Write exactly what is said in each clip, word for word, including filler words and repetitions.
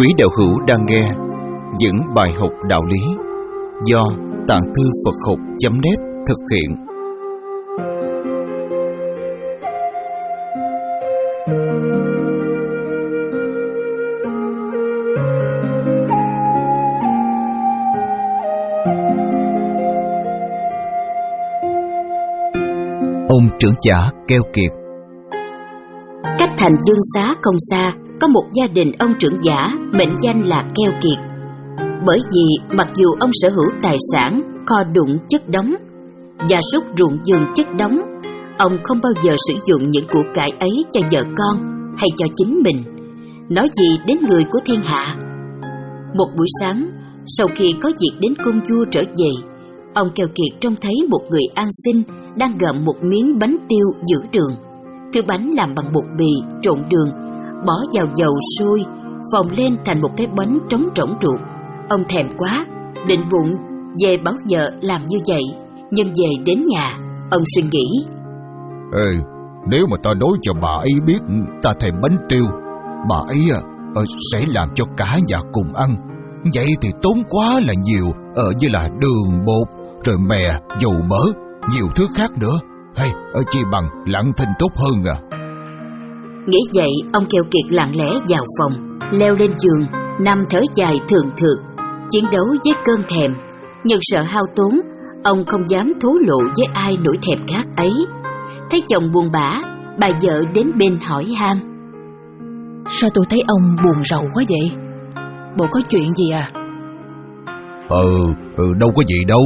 Quý đạo hữu đang nghe những bài học đạo lý do Tạng Thư Phật Học chấm net thực hiện. Ông trưởng giả keo kiệt. Cách thành Dương Xá không xa, có một gia đình ông trưởng giả mệnh danh là keo kiệt. Bởi vì mặc dù ông sở hữu tài sản, kho đụng chất đống, gia súc ruộng vườn chất đống, ông không bao giờ sử dụng những của cải ấy cho vợ con hay cho chính mình, nói gì đến người của thiên hạ. Một buổi sáng, sau khi có việc đến cung vua trở về, ông keo kiệt trông thấy một người ăn xin đang gặm một miếng bánh tiêu giữa đường. Thứ bánh làm bằng bột bì trộn đường, bỏ vào dầu sôi, phồng lên thành một cái bánh trống rỗng ruột. Ông thèm quá, định bụng về bảo vợ làm như vậy. Nhưng về đến nhà, ông suy nghĩ: Ê, nếu mà ta nói cho bà ấy biết ta thèm bánh tiêu, bà ấy à, sẽ làm cho cả nhà cùng ăn. Vậy thì tốn quá là nhiều, ờ, như là đường, bột, rồi mè, dầu mỡ, nhiều thứ khác nữa. Hay, ở chi bằng lặng thinh tốt hơn à. Nghĩ vậy, ông keo kiệt lặng lẽ vào phòng, leo lên giường, nằm thở dài thường thượt, chiến đấu với cơn thèm. Nhưng sợ hao tốn, ông không dám thổ lộ với ai nỗi thèm khát ấy. Thấy chồng buồn bã, bà vợ đến bên hỏi han: Sao tôi thấy ông buồn rầu quá vậy? Bộ có chuyện gì à? Ừ, ừ đâu có gì đâu.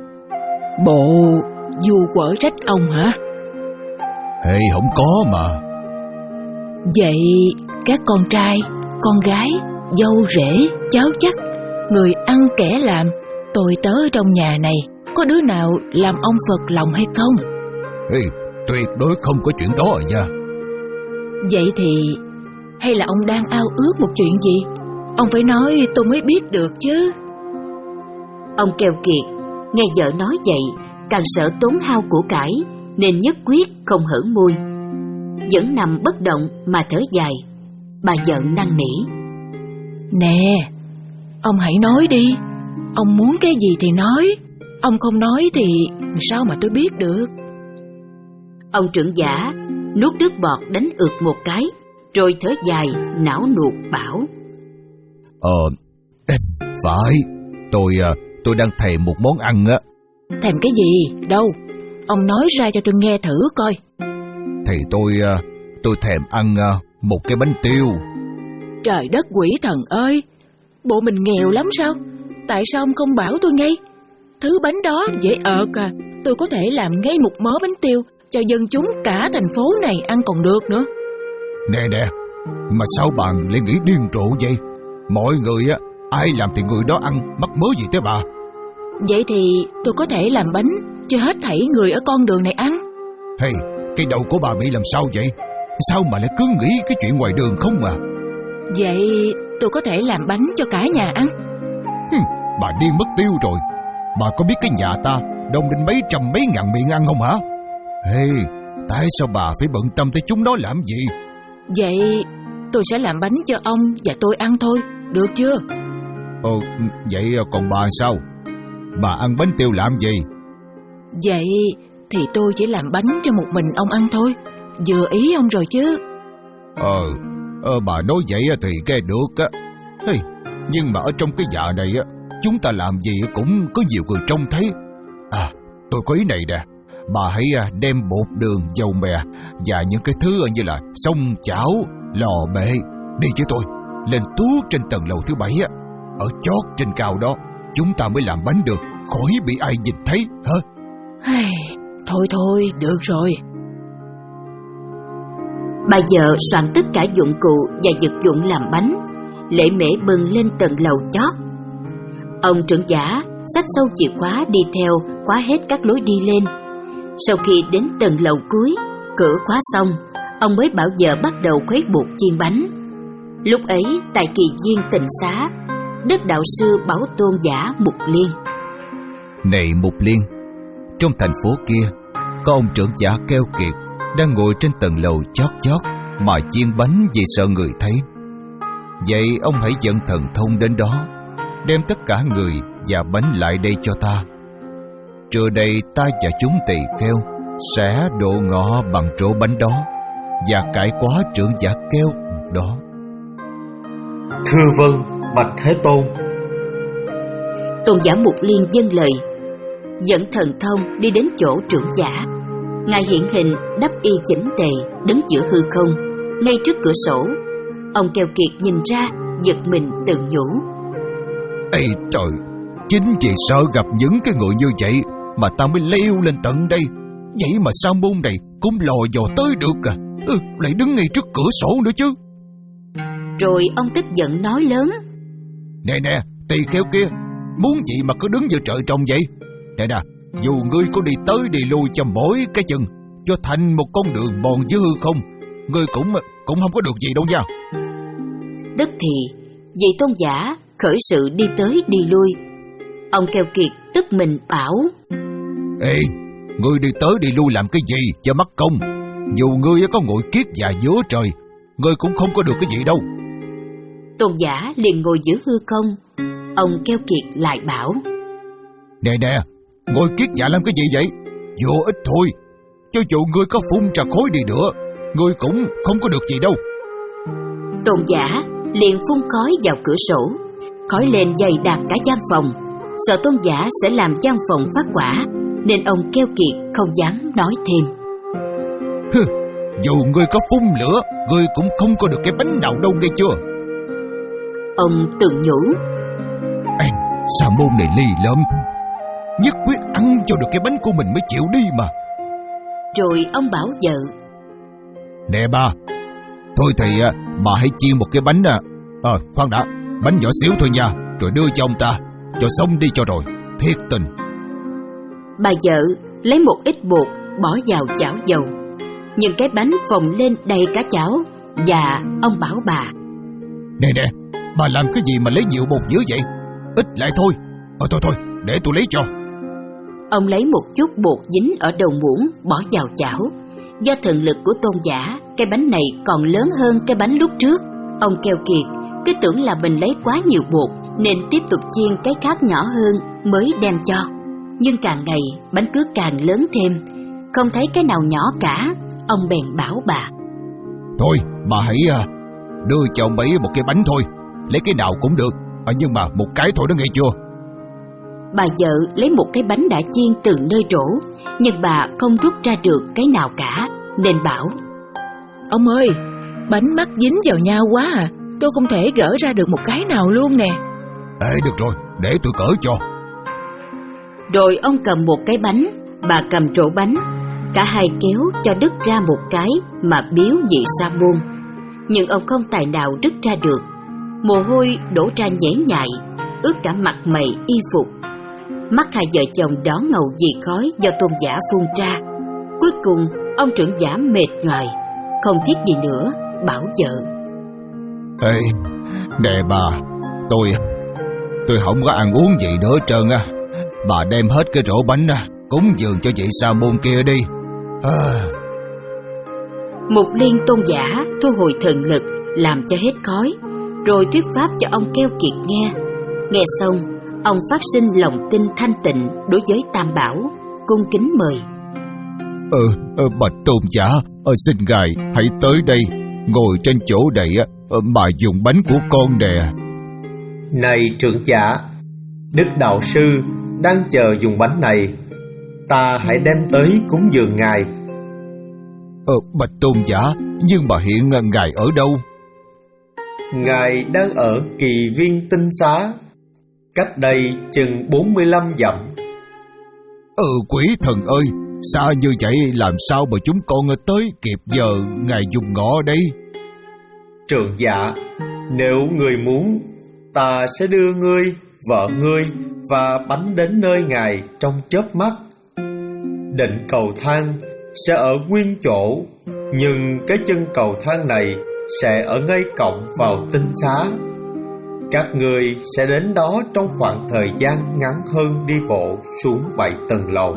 Bộ vua quở trách ông hả? Hey, không có mà. Vậy các con trai, con gái, dâu rể, cháu chắc, người ăn kẻ làm, tôi tớ trong nhà này, có đứa nào làm ông phật lòng hay không? Hey, tuyệt đối không có chuyện đó à nha. Vậy thì hay là ông đang ao ước một chuyện gì? Ông phải nói tôi mới biết được chứ. Ông keo kiệt nghe vợ nói vậy, càng sợ tốn hao của cải, nên nhất quyết không hở môi, vẫn nằm bất động mà thở dài. Bà vợ năn nỉ: Nè, ông hãy nói đi. Ông muốn cái gì thì nói. Ông không nói thì sao mà tôi biết được? Ông trưởng giả nuốt nước bọt đánh ực một cái, rồi thở dài não nuột bảo: Ờ, phải, tôi tôi đang thèm một món ăn á. Thèm cái gì? Đâu? Ông nói ra cho tôi nghe thử coi. Thì tôi tôi thèm ăn một cái bánh tiêu. Trời đất quỷ thần ơi, bộ mình nghèo lắm sao? Tại sao ông không bảo tôi ngay? Thứ bánh đó dễ ợt à. Tôi có thể làm ngay một mớ bánh tiêu cho dân chúng cả thành phố này ăn còn được nữa. Nè nè, mà sao bạn lại nghĩ điên rồ vậy? Mọi người á, ai làm thì người đó ăn, mắc mớ gì tới bà? Vậy thì tôi có thể làm bánh cho hết thảy người ở con đường này ăn. Hey, cái đầu của bà bị làm sao vậy? Sao mà lại cứ nghĩ cái chuyện ngoài đường không mà? Vậy tôi có thể làm bánh cho cả nhà ăn. Hừm, bà điên mất tiêu rồi. Bà có biết cái nhà ta đông đến mấy trăm mấy ngàn miệng ăn không hả? Hey, tại sao bà phải bận tâm tới chúng nó làm gì? Vậy tôi sẽ làm bánh cho ông và tôi ăn thôi, được chưa? Ờ, vậy còn bà sao? Bà ăn bánh tiêu làm gì? Vậy thì tôi chỉ làm bánh cho một mình ông ăn thôi, vừa ý ông rồi chứ. Ờ, ờ bà nói vậy thì nghe được á. Hey, nhưng mà ở trong cái nhà này á, chúng ta làm gì cũng có nhiều người trông thấy. À, tôi có ý này nè. Bà hãy đem bột, đường, dầu mè và những cái thứ như là xông chảo, lò bệ đi với tôi lên tuốt trên tầng lầu thứ bảy á. Ở chót trên cao đó chúng ta mới làm bánh được, khỏi bị ai nhìn thấy hả? Hey, thôi thôi, được rồi. Bà vợ soạn tất cả dụng cụ và vật dụng làm bánh, lễ mễ bừng lên tầng lầu chót. Ông trưởng giả xách sâu chìa khóa đi theo, khóa hết các lối đi lên. Sau khi đến tầng lầu cuối, cửa khóa xong, ông mới bảo vợ bắt đầu khuấy bột chiên bánh. Lúc ấy tại kỳ viên Tịnh Xá, Đức đạo sư Bảo Tôn giả Mục Liên: Này Mục Liên, trong thành phố kia có ông trưởng giả keo kiệt đang ngồi trên tầng lầu chót chót mà chiên bánh vì sợ người thấy. Vậy ông hãy dẫn thần thông đến đó, đem tất cả người và bánh lại đây cho ta. Trưa đây ta và chúng tỳ kheo sẽ độ ngọ bằng trổ bánh đó và cải quá trưởng giả keo đó. Thưa vâng, bạch Thế Tôn. Tôn giả Mục Liên dâng lời, dẫn thần thông đi đến chỗ trưởng giả. Ngài hiện hình đắp y chỉnh tề, đứng giữa hư không, ngay trước cửa sổ. Ông keo kiệt nhìn ra, giật mình tự nhủ: Ê trời, chính vì sợ gặp những cái người như vậy mà ta mới leo lên tận đây. Vậy mà sa môn này cũng lò dò tới được à? Ừ, lại đứng ngay trước cửa sổ nữa chứ. Rồi ông tức giận nói lớn: Nè nè, tỳ kheo kia, muốn gì mà cứ đứng giữa trời trông vậy? Nè nè, dù ngươi có đi tới đi lui cho mỗi cái chân, cho thành một con đường mòn dưới hư không, ngươi cũng cũng không có được gì đâu nha. Tức thì vị tôn giả khởi sự đi tới đi lui. Ông keo kiệt tức mình bảo: Ê, ngươi đi tới đi lui làm cái gì cho mất công? Dù ngươi có ngồi kiết già giữa trời, ngươi cũng không có được cái gì đâu. Tôn giả liền ngồi giữa hư không. Ông keo kiệt lại bảo: Nè nè, ngồi kiết già làm cái gì vậy? Vô ích thôi. Cho dù ngươi có phun trà khói đi nữa, ngươi cũng không có được gì đâu. Tôn giả liền phun khói vào cửa sổ. Khói lên dày đặc cả gian phòng. Sợ tôn giả sẽ làm gian phòng phát hỏa, nên ông keo kiệt không dám nói thêm. Hừ, dù ngươi có phun lửa, ngươi cũng không có được cái bánh nào đâu, nghe chưa? Ông tự nhủ: Anh, sa môn này ly lắm, nhất quyết ăn cho được cái bánh của mình mới chịu đi mà. Rồi ông bảo vợ: Nè ba, thôi thì mà hãy chiên một cái bánh à. Ờ, khoan đã, bánh nhỏ xíu thôi nha, rồi đưa cho ông ta, cho xong đi cho rồi, thiệt tình. Bà vợ lấy một ít bột bỏ vào chảo dầu, nhưng cái bánh phồng lên đầy cả chảo. Và ông bảo bà: Nè nè, bà làm cái gì mà lấy nhiều bột dữ vậy? Ít lại thôi. Ờ thôi thôi, để tôi lấy cho. Ông lấy một chút bột dính ở đầu muỗng bỏ vào chảo. Do thần lực của tôn giả, cái bánh này còn lớn hơn cái bánh lúc trước. Ông keo kiệt cứ tưởng là mình lấy quá nhiều bột, nên tiếp tục chiên cái khác nhỏ hơn mới đem cho. Nhưng càng ngày bánh cứ càng lớn thêm, không thấy cái nào nhỏ cả. Ông bèn bảo bà: Thôi bà hãy uh, đưa cho ông ấy một cái bánh thôi, lấy cái nào cũng được, à, nhưng mà một cái thôi đó, nghe chưa? Bà vợ lấy một cái bánh đã chiên từ nơi rổ, nhưng bà không rút ra được cái nào cả, nên bảo: Ông ơi, bánh mắc dính vào nhau quá à, tôi không thể gỡ ra được một cái nào luôn nè. Ê, được rồi, để tôi cỡ cho. Rồi ông cầm một cái bánh, bà cầm trổ bánh. Cả hai kéo cho đứt ra một cái mà biếu vị sa môn. Nhưng ông không tài nào đứt ra được. Mồ hôi đổ ra nhễ nhại, ướt cả mặt mày y phục. Mắt hai vợ chồng đỏ ngầu vì khói do tôn giả phun ra. Cuối cùng ông trưởng giả mệt nhoài, không thiết gì nữa, bảo vợ: Ê, nè bà, tôi Tôi không có ăn uống gì nữa trơn á. Bà đem hết cái rổ bánh á, cúng dường cho vị sa môn kia đi. À. Mục Liên tôn giả thu hồi thần lực, làm cho hết khói, rồi thuyết pháp cho ông keo kiệt nghe. Nghe xong, ông phát sinh lòng tin thanh tịnh đối với Tam Bảo, cung kính mời: Ừ, ừ bạch tôn giả, ờ, xin ngài hãy tới đây, ngồi trên chỗ này ờ, mà dùng bánh của con nè. Này trưởng giả, Đức Đạo Sư đang chờ dùng bánh này, ta hãy đem tới cúng dường ngài. Ờ, bạch tôn giả, nhưng mà hiện ngài ở đâu? Ngài đang ở Kỳ Viên Tinh Xá, cách đây chừng bốn mươi lăm dặm. Ừ, quỷ thần ơi, xa như vậy làm sao mà chúng con tới kịp giờ ngài dùng ngọ đây? Trưởng giả, nếu người muốn, ta sẽ đưa ngươi, vợ ngươi và bánh đến nơi ngài trong chớp mắt. Định cầu thang sẽ ở nguyên chỗ, nhưng cái chân cầu thang này sẽ ở ngay cổng vào tinh xá. Các ngươi sẽ đến đó trong khoảng thời gian ngắn hơn đi bộ xuống bảy tầng lầu.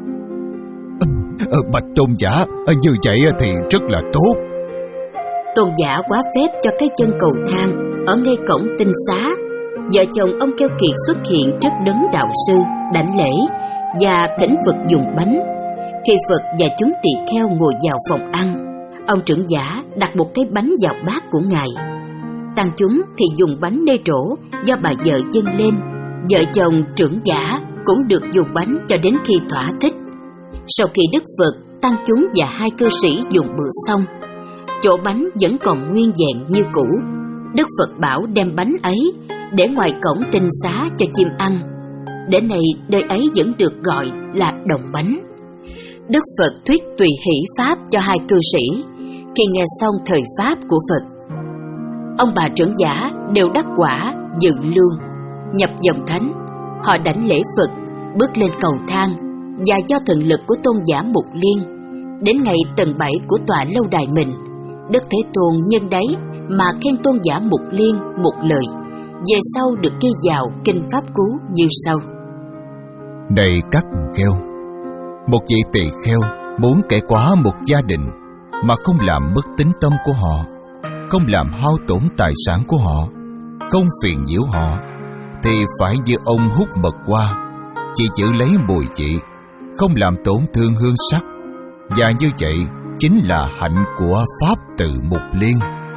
Ờ, bạch tôn giả, như vậy thì rất là tốt. Tôn giả quá phép cho cái chân cầu thang Ở ngay cổng tinh xá, vợ chồng ông keo kiệt xuất hiện trước đấng đạo sư, đảnh lễ và thỉnh Phật dùng bánh. Khi Phật và chúng tỳ kheo ngồi vào phòng ăn, ông trưởng giả đặt một cái bánh vào bát của ngài. Tăng chúng thì dùng bánh nê trổ do bà vợ dâng lên. Vợ chồng trưởng giả cũng được dùng bánh cho đến khi thỏa thích. Sau khi Đức Phật, tăng chúng và hai cư sĩ dùng bữa xong, chỗ bánh vẫn còn nguyên vẹn như cũ. Đức Phật bảo đem bánh ấy để ngoài cổng tinh xá cho chim ăn. Đến nay nơi ấy vẫn được gọi là đồng bánh. Đức Phật thuyết tùy hỷ pháp cho hai cư sĩ. Khi nghe xong thời pháp của Phật, ông bà trưởng giả đều đắc quả dựng lương, nhập dòng thánh. Họ đảnh lễ Phật, bước lên cầu thang, và do thần lực của tôn giả Mục Liên, đến ngày tầng bảy của tòa lâu đài mình, Đức Thế Tôn nhân đấy mà khen tôn giả Mục Liên một lời, về sau được ghi vào kinh Pháp Cú như sau: Này các kheo, một vị tỳ kheo muốn cải quá một gia đình mà không làm mất tín tâm của họ, không làm hao tổn tài sản của họ, không phiền nhiễu họ, thì phải như ông hút mật hoa, chỉ giữ lấy mùi vị, không làm tổn thương hương sắc. Và như vậy chính là hạnh của Pháp Tự Mục Liên.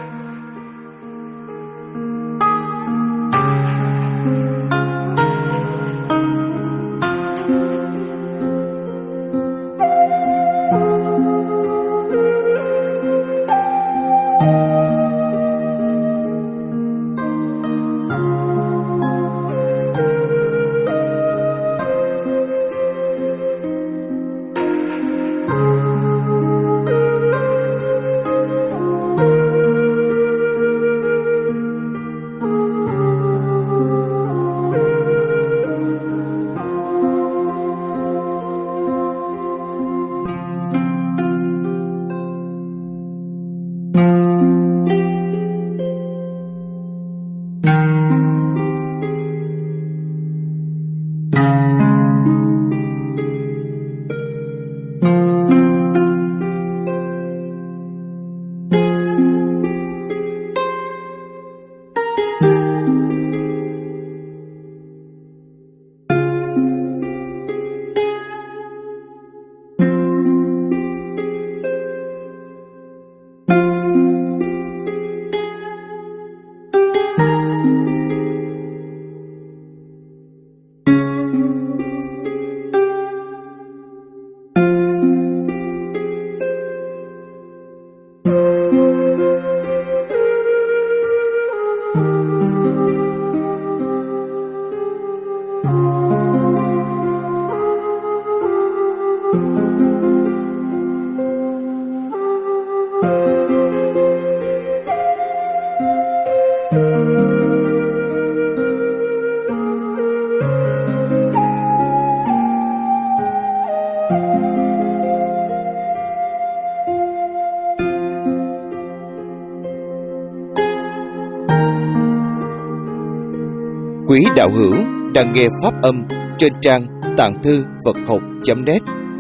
Quý đạo hữu đang nghe pháp âm trên trang tạng thư Phật học chấm net.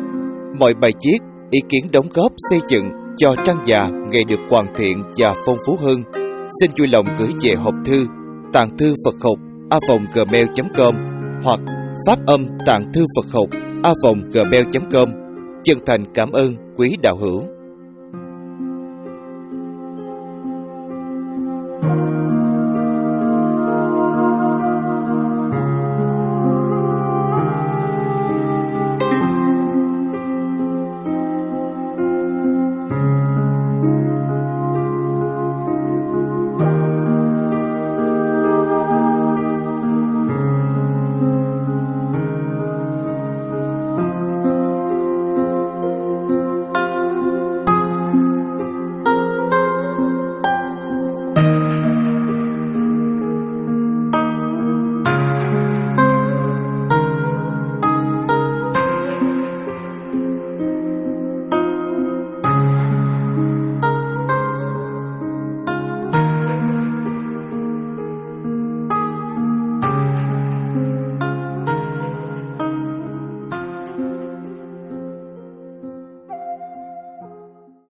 Mọi bài viết, ý kiến đóng góp xây dựng cho trang già ngày được hoàn thiện và phong phú hơn, xin vui lòng gửi về hộp thư tạng thư Phật học a vòng gmail chấm com hoặc pháp âm tạng thư Phật học a vòng gmail chấm com. Chân thành cảm ơn quý đạo hữu.